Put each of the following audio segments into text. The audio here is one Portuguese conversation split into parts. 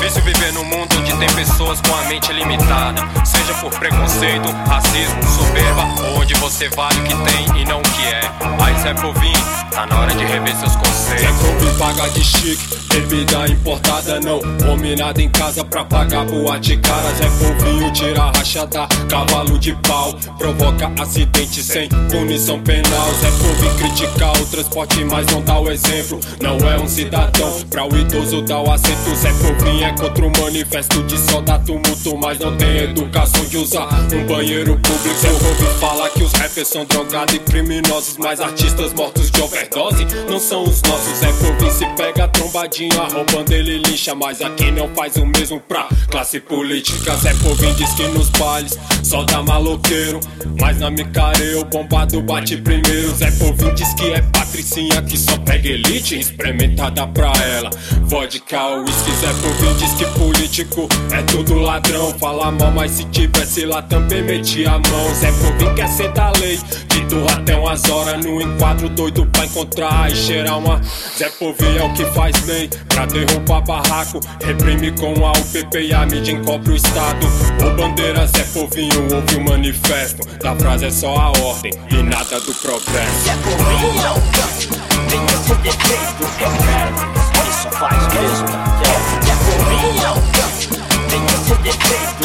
difícil viver num mundo onde tem pessoas com a mente limitada, seja por preconceito, racismo, soberba, ou onde você vale o que tem e não o que é. Aí Zé Povinho, tá na hora de rever seus conceitos. Zé Povinho paga de chique, bebida importada não, come nada em casa pra pagar boate cara. Zé Povinho tira rachada, cavalo de pau, provoca acidente sem punição penal. Zé Povinho critica o transporte, mas não dá o exemplo. Não é um cidadão, pra o idoso dar o assento. Zé Povinho é contra o manifesto de só dar tumulto, mas não tem educação de usar um banheiro público. Zé Povinho fala que os rappers são drogados e criminosos, mas artistas mortos de overdose não são os nossos. Zé Povinho se pega trombadinha, roubando ele lixa, mas aqui não faz o mesmo pra classe política. Zé Povinho diz que nos bailes só dá maloqueiro, mas na micarê o bombado bate primeiro. Zé Povinho diz que é patricinha que só pega elite, experimentada pra ela vodka, whisky. Zé Povinho diz que político é tudo ladrão, fala mal, mas se tivesse lá também metia a mão. Zé Povinho quer ser da lei, de turra até umas horas no enquadro, doido pra encontrar e cheirar uma. Zé Povinho é o que faz lei pra derrubar barraco, reprime com a UPP e a mídia encobre o Estado. Ô bandeira Zé Povinho, ouve o manifesto, da frase é só a ordem e nada do progresso. Zé Povinho é o canto, tem esse defeito que é merda, ele só faz mesmo que é. Zé Povinho é o canto, tem esse defeito,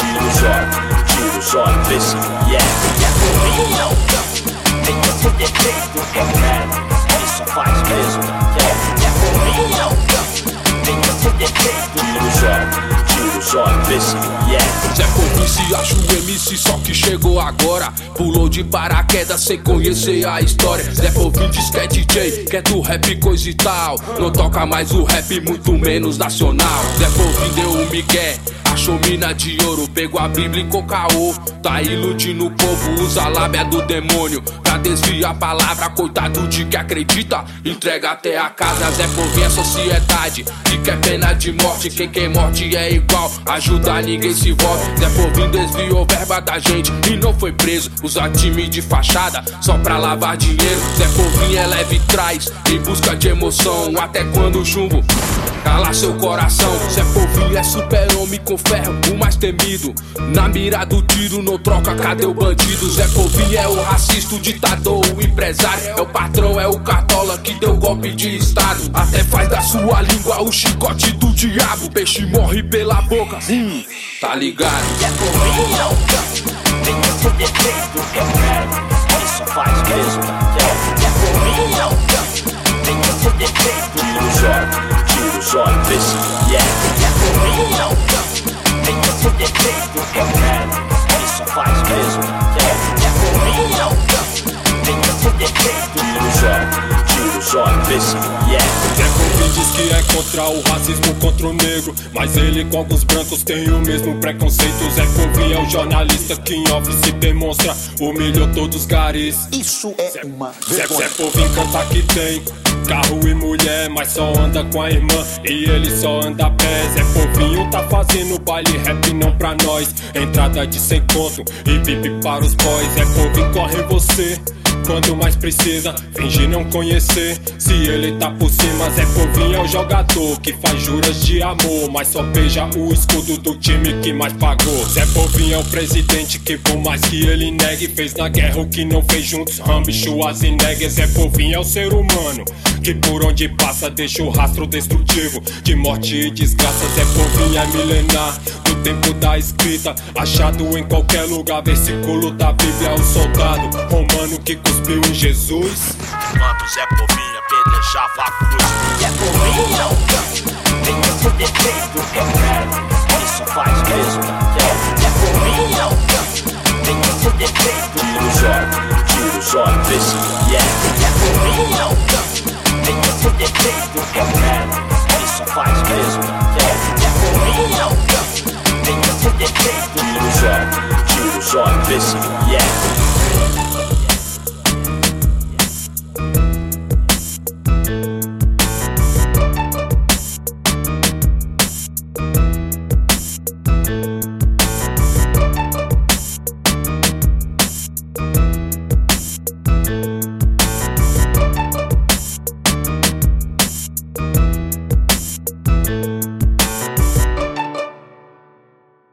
tira os olhos, vê se é. Zé Povinho é o canto, tem esse defeito que é merda, ele só faz mesmo que é. Zé Povinho é o canto, tem esse defeito, tira os olhos, vê se é. Zé Povinho se acha o MC, só que chegou agora, pulou de paraquedas sem conhecer a história. Zé Povinho diz que é DJ, quer do rap coisa e tal, não toca mais o rap, muito menos nacional. Zé Povinho deu um migué, achou mina de ouro, pegou a Bíblia e cocaô, tá iludindo o povo, usa a lábia do demônio pra desviar a palavra. Coitado de que acredita, entrega até a casa. Zé Povinho é sociedade que quer pena de morte, quem morte é igual, ajuda ninguém se envolve. Zé Povinho desviou verba da gente e não foi preso, usa time de fachada só pra lavar dinheiro. Zé Povinho é leve e traz, em busca de emoção, até quando o chumbo cala seu coração. Zé Povinho é super-homem com ferro, o mais temido, na mira do tiro não troca, cadê o bandido? Zé Povinho é o racista, o ditador, o empresário, é o patrão, é o cartola que deu golpe de estado, até faz da sua língua o chicote do diabo, peixe morre pela boca, tá ligado? Zé Povinho é o canto, tem esse defeito que é merda, ele só faz mesmo que é. Zé Povinho é o canto, tem esse defeito, tira os olhos, vê se é. Zé Povinho é o canto, tem esse defeito que é merda, ele só faz mesmo que é. Zé Povinho é o canto, tem esse defeito, tira os olhos, vê se é. Zé Povinho diz que é contra o racismo, contra o negro, mas ele com alguns brancos tem o mesmo preconceito. Zé Povinho é o jornalista que em off se demonstra, humilhou todos os garis. Isso é uma Zé Povinho canta que tem carro e mulher, mas só anda com a irmã e ele só anda a pé. Zé Povinho tá fazendo baile rap não pra nós, entrada de 100 conto e bip para os boys. Zé Povinho corre você quando mais precisa, finge não conhecer, se ele tá por cima. Zé Povinho é o jogador que faz juras de amor, mas só beija o escudo do time que mais pagou. Zé Povinho é o presidente que por mais que ele negue, fez na guerra o que não fez juntos Rambo e Schwarzenegger. Zé Povinho é o ser humano que por onde passa deixa o rastro destrutivo de morte e desgraça. Zé Povinho é milenar, do tempo da escrita, achado em qualquer lugar, versículo da Bíblia. O soldado romano que cuspiu em Jesus, enquanto Zé Povinho apedrejava a cruz. Zé Povinho é o canto, tem esse defeito que é merda, ele só faz mesmo que é. Zé Povinho é o canto, tem esse defeito, tira os olhos, vê se é. Zé Povinho é o canto, tem esse defeito que é merda, ele só faz mesmo que é. Zé Povinho é o canto, tem esse defeito, tira os olhos, vê se